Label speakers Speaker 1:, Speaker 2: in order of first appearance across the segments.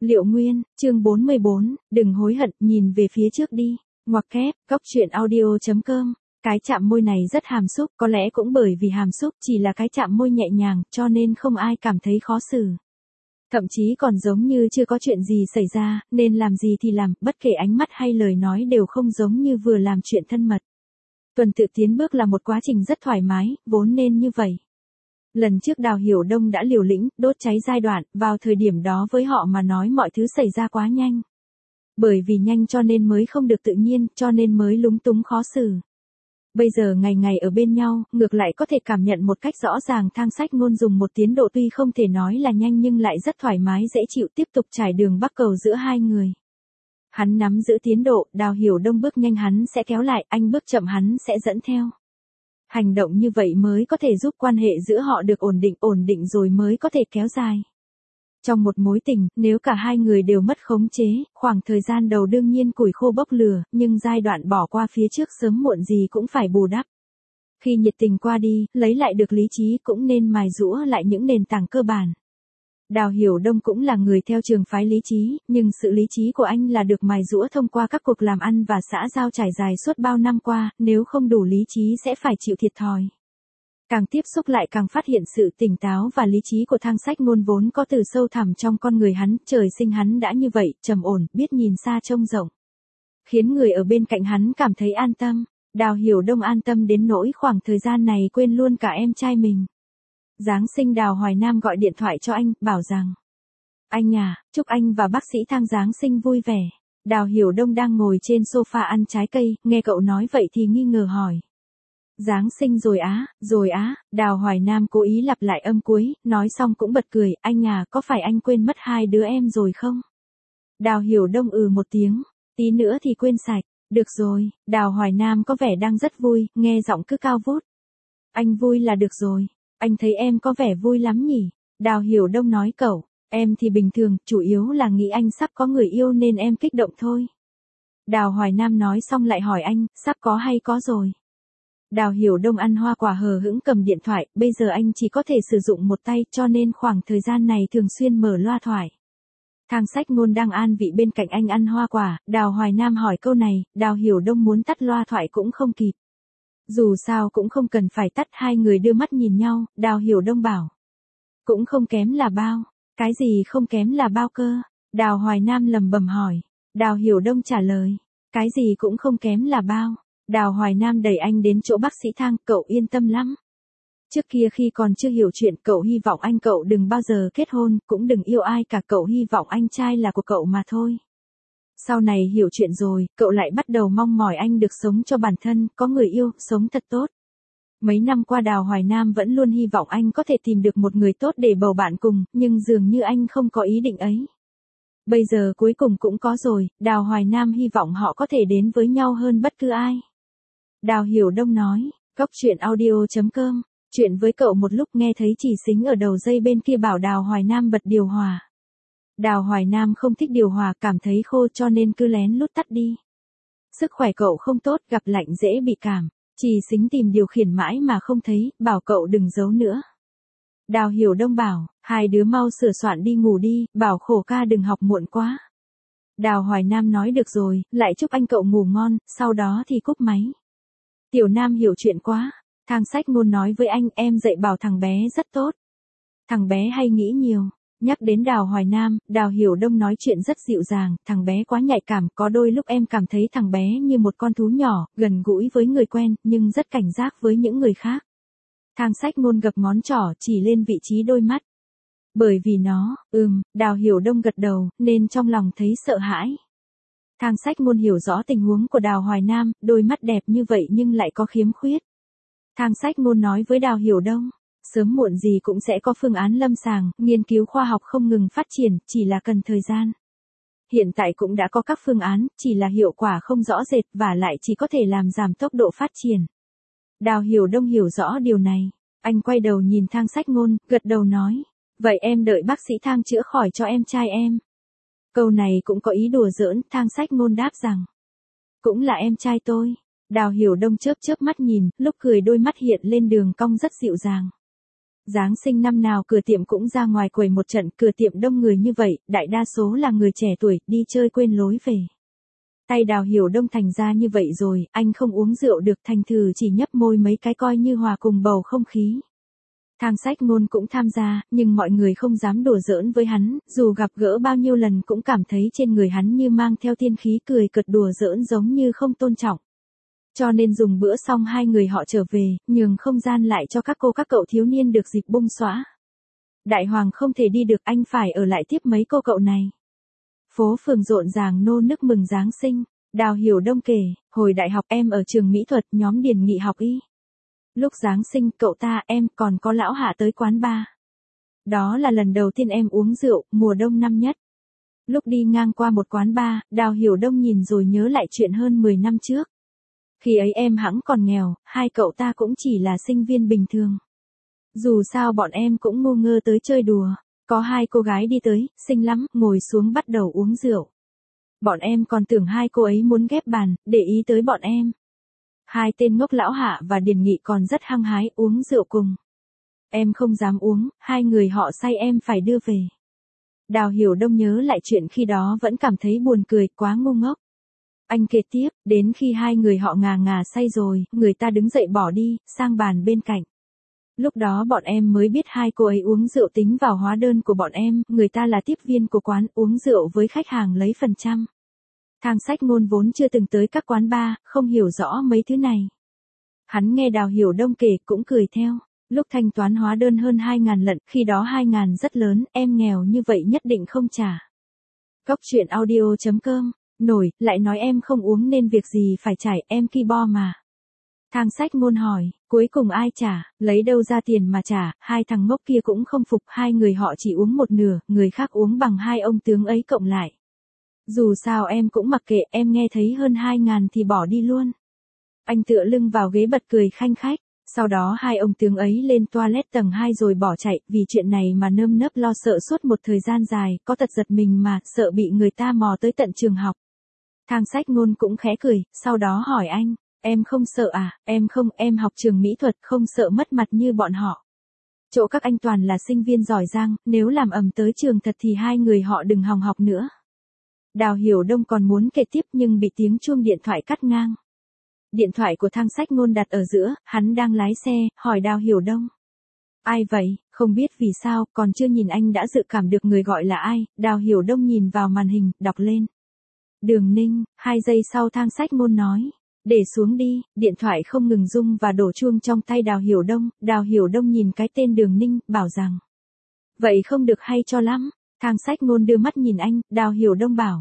Speaker 1: Liệu Nguyên, chương 44, đừng hối hận, nhìn về phía trước đi. Ngoặc kép, Cóc Truyện Audio.com. Cái chạm môi này rất hàm xúc, có lẽ cũng bởi vì hàm xúc chỉ là cái chạm môi nhẹ nhàng, cho nên không ai cảm thấy khó xử. Thậm chí còn giống như chưa có chuyện gì xảy ra, nên làm gì thì làm, bất kể ánh mắt hay lời nói đều không giống như vừa làm chuyện thân mật. Tuần tự tiến bước là một quá trình rất thoải mái, vốn nên như vậy. Lần trước Đào Hiểu Đông đã liều lĩnh, đốt cháy giai đoạn, vào thời điểm đó với họ mà nói mọi thứ xảy ra quá nhanh. Bởi vì nhanh cho nên mới không được tự nhiên, cho nên mới lúng túng khó xử. Bây giờ ngày ngày ở bên nhau, ngược lại có thể cảm nhận một cách rõ ràng Thang Sách Ngôn dùng một tiến độ tuy không thể nói là nhanh nhưng lại rất thoải mái dễ chịu tiếp tục trải đường bắc cầu giữa hai người. Hắn nắm giữ tiến độ, Đào Hiểu Đông bước nhanh hắn sẽ kéo lại, anh bước chậm hắn sẽ dẫn theo. Hành động như vậy mới có thể giúp quan hệ giữa họ được ổn định rồi mới có thể kéo dài. Trong một mối tình, nếu cả hai người đều mất khống chế, khoảng thời gian đầu đương nhiên củi khô bốc lửa, nhưng giai đoạn bỏ qua phía trước sớm muộn gì cũng phải bù đắp. Khi nhiệt tình qua đi, lấy lại được lý trí cũng nên mài giũa lại những nền tảng cơ bản. Đào Hiểu Đông cũng là người theo trường phái lý trí, nhưng sự lý trí của anh là được mài giũa thông qua các cuộc làm ăn và xã giao trải dài suốt bao năm qua, nếu không đủ lý trí sẽ phải chịu thiệt thòi. Càng tiếp xúc lại càng phát hiện sự tỉnh táo và lý trí của Thang Sách Ngôn vốn có từ sâu thẳm trong con người hắn, trời sinh hắn đã như vậy, trầm ổn, biết nhìn xa trông rộng. Khiến người ở bên cạnh hắn cảm thấy an tâm. Đào Hiểu Đông an tâm đến nỗi khoảng thời gian này quên luôn cả em trai mình. Giáng sinh Đào Hoài Nam gọi điện thoại cho anh, bảo rằng: anh à, chúc anh và bác sĩ Thang Giáng sinh vui vẻ. Đào Hiểu Đông đang ngồi trên sofa ăn trái cây, nghe cậu nói vậy thì nghi ngờ hỏi: Giáng sinh rồi á, Đào Hoài Nam cố ý lặp lại âm cuối, nói xong cũng bật cười, anh à, có phải anh quên mất hai đứa em rồi không? Đào Hiểu Đông một tiếng, tí nữa thì quên sạch, được rồi, Đào Hoài Nam có vẻ đang rất vui, nghe giọng cứ cao vút. Anh vui là được rồi, anh thấy em có vẻ vui lắm nhỉ? Đào Hiểu Đông nói cậu, em thì bình thường, chủ yếu là nghĩ anh sắp có người yêu nên em kích động thôi. Đào Hoài Nam nói xong lại hỏi anh, sắp có hay có rồi? Đào Hiểu Đông ăn hoa quả hờ hững cầm điện thoại, bây giờ anh chỉ có thể sử dụng một tay cho nên khoảng thời gian này thường xuyên mở loa thoại. Thang Sách Ngôn đang an vị bên cạnh anh ăn hoa quả, Đào Hoài Nam hỏi câu này, Đào Hiểu Đông muốn tắt loa thoại cũng không kịp. Dù sao cũng không cần phải tắt, hai người đưa mắt nhìn nhau, Đào Hiểu Đông bảo: cũng không kém là bao. Cái gì không kém là bao cơ? Đào Hoài Nam lẩm bẩm hỏi. Đào Hiểu Đông trả lời: cái gì cũng không kém là bao. Đào Hoài Nam đẩy anh đến chỗ bác sĩ Thang, cậu yên tâm lắm. Trước kia khi còn chưa hiểu chuyện, cậu hy vọng anh cậu đừng bao giờ kết hôn, cũng đừng yêu ai cả, cậu hy vọng anh trai là của cậu mà thôi. Sau này hiểu chuyện rồi, cậu lại bắt đầu mong mỏi anh được sống cho bản thân, có người yêu, sống thật tốt. Mấy năm qua Đào Hoài Nam vẫn luôn hy vọng anh có thể tìm được một người tốt để bầu bạn cùng, nhưng dường như anh không có ý định ấy. Bây giờ cuối cùng cũng có rồi, Đào Hoài Nam hy vọng họ có thể đến với nhau hơn bất cứ ai. Đào Hiểu Đông nói, Cóc Truyện Audio.com, chuyện với cậu một lúc nghe thấy Chỉ Xính ở đầu dây bên kia bảo Đào Hoài Nam bật điều hòa. Đào Hoài Nam không thích điều hòa, cảm thấy khô cho nên cứ lén lút tắt đi. Sức khỏe cậu không tốt, gặp lạnh dễ bị cảm. Chỉ Xính tìm điều khiển mãi mà không thấy, bảo cậu đừng giấu nữa. Đào Hiểu Đông bảo, hai đứa mau sửa soạn đi ngủ đi, bảo Khổ ca đừng học muộn quá. Đào Hoài Nam nói được rồi, lại chúc anh cậu ngủ ngon, sau đó thì cúp máy. Tiểu Nam hiểu chuyện quá. Thang Sách Ngôn nói với anh, em dạy bảo thằng bé rất tốt. Thằng bé hay nghĩ nhiều. Nhắc đến Đào Hoài Nam, Đào Hiểu Đông nói chuyện rất dịu dàng, thằng bé quá nhạy cảm, có đôi lúc em cảm thấy thằng bé như một con thú nhỏ, gần gũi với người quen, nhưng rất cảnh giác với những người khác. Thang Sách Ngôn gập ngón trỏ chỉ lên vị trí đôi mắt. Bởi vì nó, Đào Hiểu Đông gật đầu, nên trong lòng thấy sợ hãi. Thang Sách Ngôn hiểu rõ tình huống của Đào Hoài Nam, đôi mắt đẹp như vậy nhưng lại có khiếm khuyết. Thang Sách Ngôn nói với Đào Hiểu Đông, sớm muộn gì cũng sẽ có phương án lâm sàng, nghiên cứu khoa học không ngừng phát triển, chỉ là cần thời gian. Hiện tại cũng đã có các phương án, chỉ là hiệu quả không rõ rệt và lại chỉ có thể làm giảm tốc độ phát triển. Đào Hiểu Đông hiểu rõ điều này, anh quay đầu nhìn Thang Sách Ngôn, gật đầu nói, vậy em đợi bác sĩ Thang chữa khỏi cho em trai em. Câu này cũng có ý đùa giỡn, Thang Sách Ngôn đáp rằng, cũng là em trai tôi. Đào Hiểu Đông chớp chớp mắt nhìn, lúc cười đôi mắt hiện lên đường cong rất dịu dàng. Giáng sinh năm nào cửa tiệm cũng ra ngoài quầy một trận, cửa tiệm đông người như vậy, đại đa số là người trẻ tuổi, đi chơi quên lối về. Tay Đào Hiểu Đông thành ra như vậy rồi, anh không uống rượu được, thành thử chỉ nhấp môi mấy cái coi như hòa cùng bầu không khí. Thang Sách Ngôn cũng tham gia, nhưng mọi người không dám đùa giỡn với hắn, dù gặp gỡ bao nhiêu lần cũng cảm thấy trên người hắn như mang theo tiên khí, cười cợt đùa giỡn giống như không tôn trọng. Cho nên dùng bữa xong hai người họ trở về, nhường không gian lại cho các cô các cậu thiếu niên được dịp bung xõa. Đại Hoàng không thể đi được, anh phải ở lại tiếp mấy cô cậu này. Phố phường rộn ràng nô nức mừng Giáng sinh. Đào Hiểu Đông kể, hồi đại học em ở trường mỹ thuật, nhóm Điền Nghị học y. Lúc Giáng sinh cậu ta em còn có lão Hạ tới quán bar. Đó là lần đầu tiên em uống rượu, mùa đông năm nhất. Lúc đi ngang qua một quán bar, Đào Hiểu Đông nhìn rồi nhớ lại chuyện hơn 10 năm trước. Khi ấy em hẵng còn nghèo, hai cậu ta cũng chỉ là sinh viên bình thường. Dù sao bọn em cũng ngu ngơ tới chơi đùa. Có hai cô gái đi tới, xinh lắm, ngồi xuống bắt đầu uống rượu. Bọn em còn tưởng hai cô ấy muốn ghép bàn, để ý tới bọn em. Hai tên ngốc lão Hạ và Điền Nghị còn rất hăng hái uống rượu cùng. Em không dám uống, hai người họ say em phải đưa về. Đào Hiểu Đông nhớ lại chuyện khi đó vẫn cảm thấy buồn cười, quá ngu ngốc. Anh kể tiếp, đến khi hai người họ ngà ngà say rồi, người ta đứng dậy bỏ đi, sang bàn bên cạnh. Lúc đó bọn em mới biết hai cô ấy uống rượu tính vào hóa đơn của bọn em, người ta là tiếp viên của quán, uống rượu với khách hàng lấy phần trăm. Thang Sách Ngôn vốn chưa từng tới các quán bar, không hiểu rõ mấy thứ này. Hắn nghe Đào Hiểu Đông kể cũng cười theo. Lúc thanh toán hóa đơn hơn 2.000 lận, khi đó 2.000 rất lớn, em nghèo như vậy nhất định không trả. Cóc truyện audio.com, nổi, lại nói em không uống nên việc gì phải trả, em ki bo mà. Thang Sách Ngôn hỏi, cuối cùng ai trả, lấy đâu ra tiền mà trả, hai thằng ngốc kia cũng không phục, hai người họ chỉ uống một nửa, người khác uống bằng hai ông tướng ấy cộng lại. Dù sao em cũng mặc kệ, em nghe thấy hơn 2.000 thì bỏ đi luôn. Anh tựa lưng vào ghế bật cười khanh khách, sau đó hai ông tướng ấy lên toilet tầng 2 rồi bỏ chạy, vì chuyện này mà nơm nớp lo sợ suốt một thời gian dài, có tật giật mình mà, sợ bị người ta mò tới tận trường học. Thang Sách Ngôn cũng khẽ cười, sau đó hỏi anh, em không sợ à, em học trường mỹ thuật, không sợ mất mặt như bọn họ. Chỗ các anh toàn là sinh viên giỏi giang, nếu làm ầm tới trường thật thì hai người họ đừng hòng học nữa. Đào Hiểu Đông còn muốn kể tiếp nhưng bị tiếng chuông điện thoại cắt ngang. Điện thoại của Thang Sách Ngôn đặt ở giữa, hắn đang lái xe, hỏi Đào Hiểu Đông. Ai vậy, không biết vì sao, còn chưa nhìn anh đã dự cảm được người gọi là ai, Đào Hiểu Đông nhìn vào màn hình, đọc lên. Đường Ninh, 2 giây sau Thang Sách Ngôn nói. Để xuống đi, điện thoại không ngừng rung và đổ chuông trong tay Đào Hiểu Đông nhìn cái tên Đường Ninh, bảo rằng. Vậy không được hay cho lắm, Thang Sách Ngôn đưa mắt nhìn anh, Đào Hiểu Đông bảo.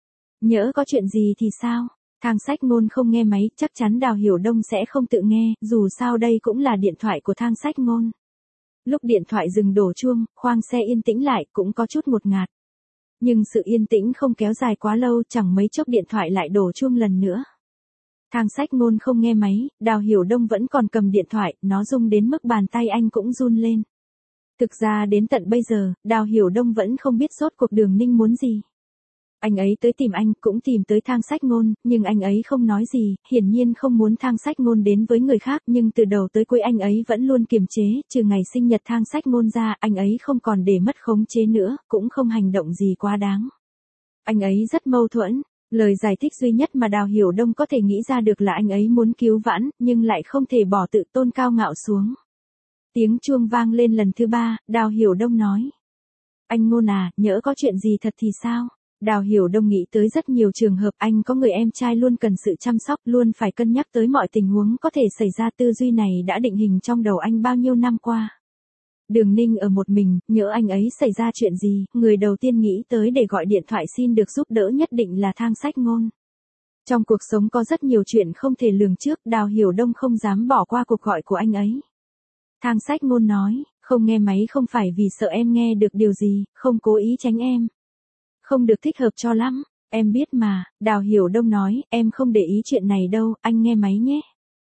Speaker 1: Nhỡ có chuyện gì thì sao? Thang Sách Ngôn không nghe máy, chắc chắn Đào Hiểu Đông sẽ không tự nghe, dù sao đây cũng là điện thoại của Thang Sách Ngôn. Lúc điện thoại dừng đổ chuông, khoang xe yên tĩnh lại, cũng có chút ngột ngạt. Nhưng sự yên tĩnh không kéo dài quá lâu, chẳng mấy chốc điện thoại lại đổ chuông lần nữa. Thang Sách Ngôn không nghe máy, Đào Hiểu Đông vẫn còn cầm điện thoại, nó rung đến mức bàn tay anh cũng run lên. Thực ra đến tận bây giờ, Đào Hiểu Đông vẫn không biết rốt cuộc Đường Ninh muốn gì. Anh ấy tới tìm anh, cũng tìm tới Thang Sách Ngôn, nhưng anh ấy không nói gì, hiển nhiên không muốn Thang Sách Ngôn đến với người khác, nhưng từ đầu tới cuối anh ấy vẫn luôn kiềm chế, trừ ngày sinh nhật Thang Sách Ngôn ra, anh ấy không còn để mất khống chế nữa, cũng không hành động gì quá đáng. Anh ấy rất mâu thuẫn, lời giải thích duy nhất mà Đào Hiểu Đông có thể nghĩ ra được là anh ấy muốn cứu vãn, nhưng lại không thể bỏ tự tôn cao ngạo xuống. Tiếng chuông vang lên lần thứ 3, Đào Hiểu Đông nói. Anh Ngôn à, nhỡ có chuyện gì thật thì sao? Đào Hiểu Đông nghĩ tới rất nhiều trường hợp anh có người em trai luôn cần sự chăm sóc, luôn phải cân nhắc tới mọi tình huống có thể xảy ra, tư duy này đã định hình trong đầu anh bao nhiêu năm qua. Đường Ninh ở một mình, nhỡ anh ấy xảy ra chuyện gì, người đầu tiên nghĩ tới để gọi điện thoại xin được giúp đỡ nhất định là Thang Sách Ngôn. Trong cuộc sống có rất nhiều chuyện không thể lường trước, Đào Hiểu Đông không dám bỏ qua cuộc gọi của anh ấy. Thang Sách Ngôn nói, không nghe máy không phải vì sợ em nghe được điều gì, không cố ý tránh em. Không được thích hợp cho lắm, em biết mà, Đào Hiểu Đông nói, em không để ý chuyện này đâu, anh nghe máy nhé.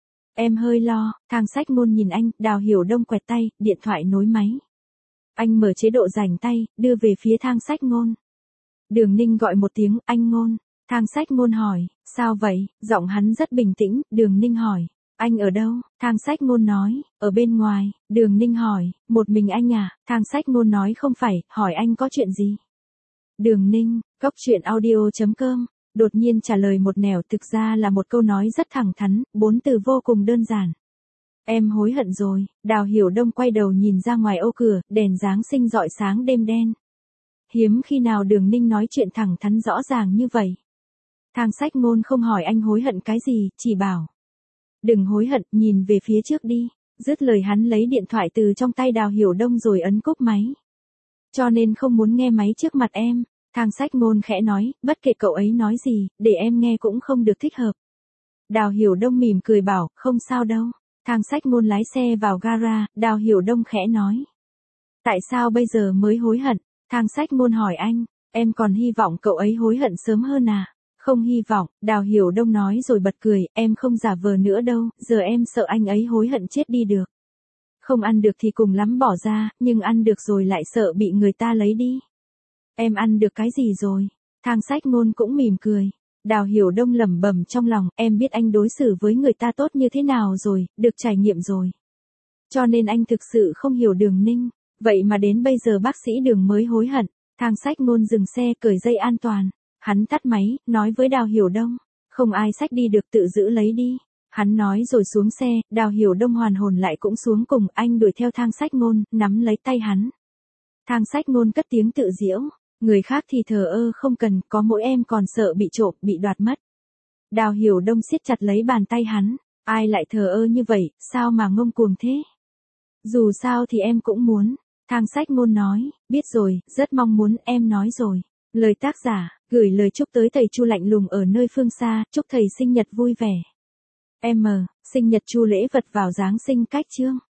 Speaker 1: Em hơi lo, Thang Sách Ngôn nhìn anh, Đào Hiểu Đông quẹt tay, điện thoại nối máy. Anh mở chế độ rảnh tay, đưa về phía Thang Sách Ngôn. Đường Ninh gọi một tiếng, anh Ngôn. Thang Sách Ngôn hỏi, sao vậy, giọng hắn rất bình tĩnh, Đường Ninh hỏi. Anh ở đâu? Thang Sách Ngôn nói, ở bên ngoài. Đường Ninh hỏi, một mình anh à? Thang Sách Ngôn nói không phải, hỏi anh có chuyện gì? Đường Ninh, Cốc Truyện Audio.com, đột nhiên trả lời một nẻo, thực ra là một câu nói rất thẳng thắn, 4 từ vô cùng đơn giản. Em hối hận rồi. Đào Hiểu Đông quay đầu nhìn ra ngoài ô cửa, đèn Giáng sinh rọi sáng đêm đen. Hiếm khi nào Đường Ninh nói chuyện thẳng thắn rõ ràng như vậy. Thang Sách Ngôn không hỏi anh hối hận cái gì, chỉ bảo. Đừng hối hận, nhìn về phía trước đi. Dứt lời hắn lấy điện thoại từ trong tay Đào Hiểu Đông rồi ấn cúp máy. Cho nên không muốn nghe máy trước mặt em. Thang Sách Ngôn khẽ nói, bất kể cậu ấy nói gì, để em nghe cũng không được thích hợp. Đào Hiểu Đông mỉm cười bảo, không sao đâu. Thang Sách Ngôn lái xe vào gara, Đào Hiểu Đông khẽ nói. Tại sao bây giờ mới hối hận? Thang Sách Ngôn hỏi anh, em còn hy vọng cậu ấy hối hận sớm hơn à? Không hy vọng, Đào Hiểu Đông nói rồi bật cười, em không giả vờ nữa đâu, giờ em sợ anh ấy hối hận chết đi được. Không ăn được thì cùng lắm bỏ ra, nhưng ăn được rồi lại sợ bị người ta lấy đi. Em ăn được cái gì rồi? Thang Sách Ngôn cũng mỉm cười. Đào Hiểu Đông lẩm bẩm trong lòng, em biết anh đối xử với người ta tốt như thế nào rồi, được trải nghiệm rồi. Cho nên anh thực sự không hiểu Đường Ninh, vậy mà đến bây giờ bác sĩ Đường mới hối hận. Thang Sách Ngôn dừng xe cởi dây an toàn. Hắn tắt máy, nói với Đào Hiểu Đông, không ai xách đi được tự giữ lấy đi. Hắn nói rồi xuống xe, Đào Hiểu Đông hoàn hồn lại cũng xuống cùng, anh đuổi theo Thang Sách Ngôn, nắm lấy tay hắn. Thang Sách Ngôn cất tiếng tự giễu, người khác thì thờ ơ không cần, có mỗi em còn sợ bị trộm, bị đoạt mất. Đào Hiểu Đông siết chặt lấy bàn tay hắn, ai lại thờ ơ như vậy, sao mà ngông cuồng thế? Dù sao thì em cũng muốn. Thang Sách Ngôn nói, biết rồi, rất mong muốn, em nói rồi. Lời tác giả, gửi lời chúc tới thầy Chu lạnh lùng ở nơi phương xa, chúc thầy sinh nhật vui vẻ. Sinh nhật Chu lễ vật vào Giáng sinh cách chương.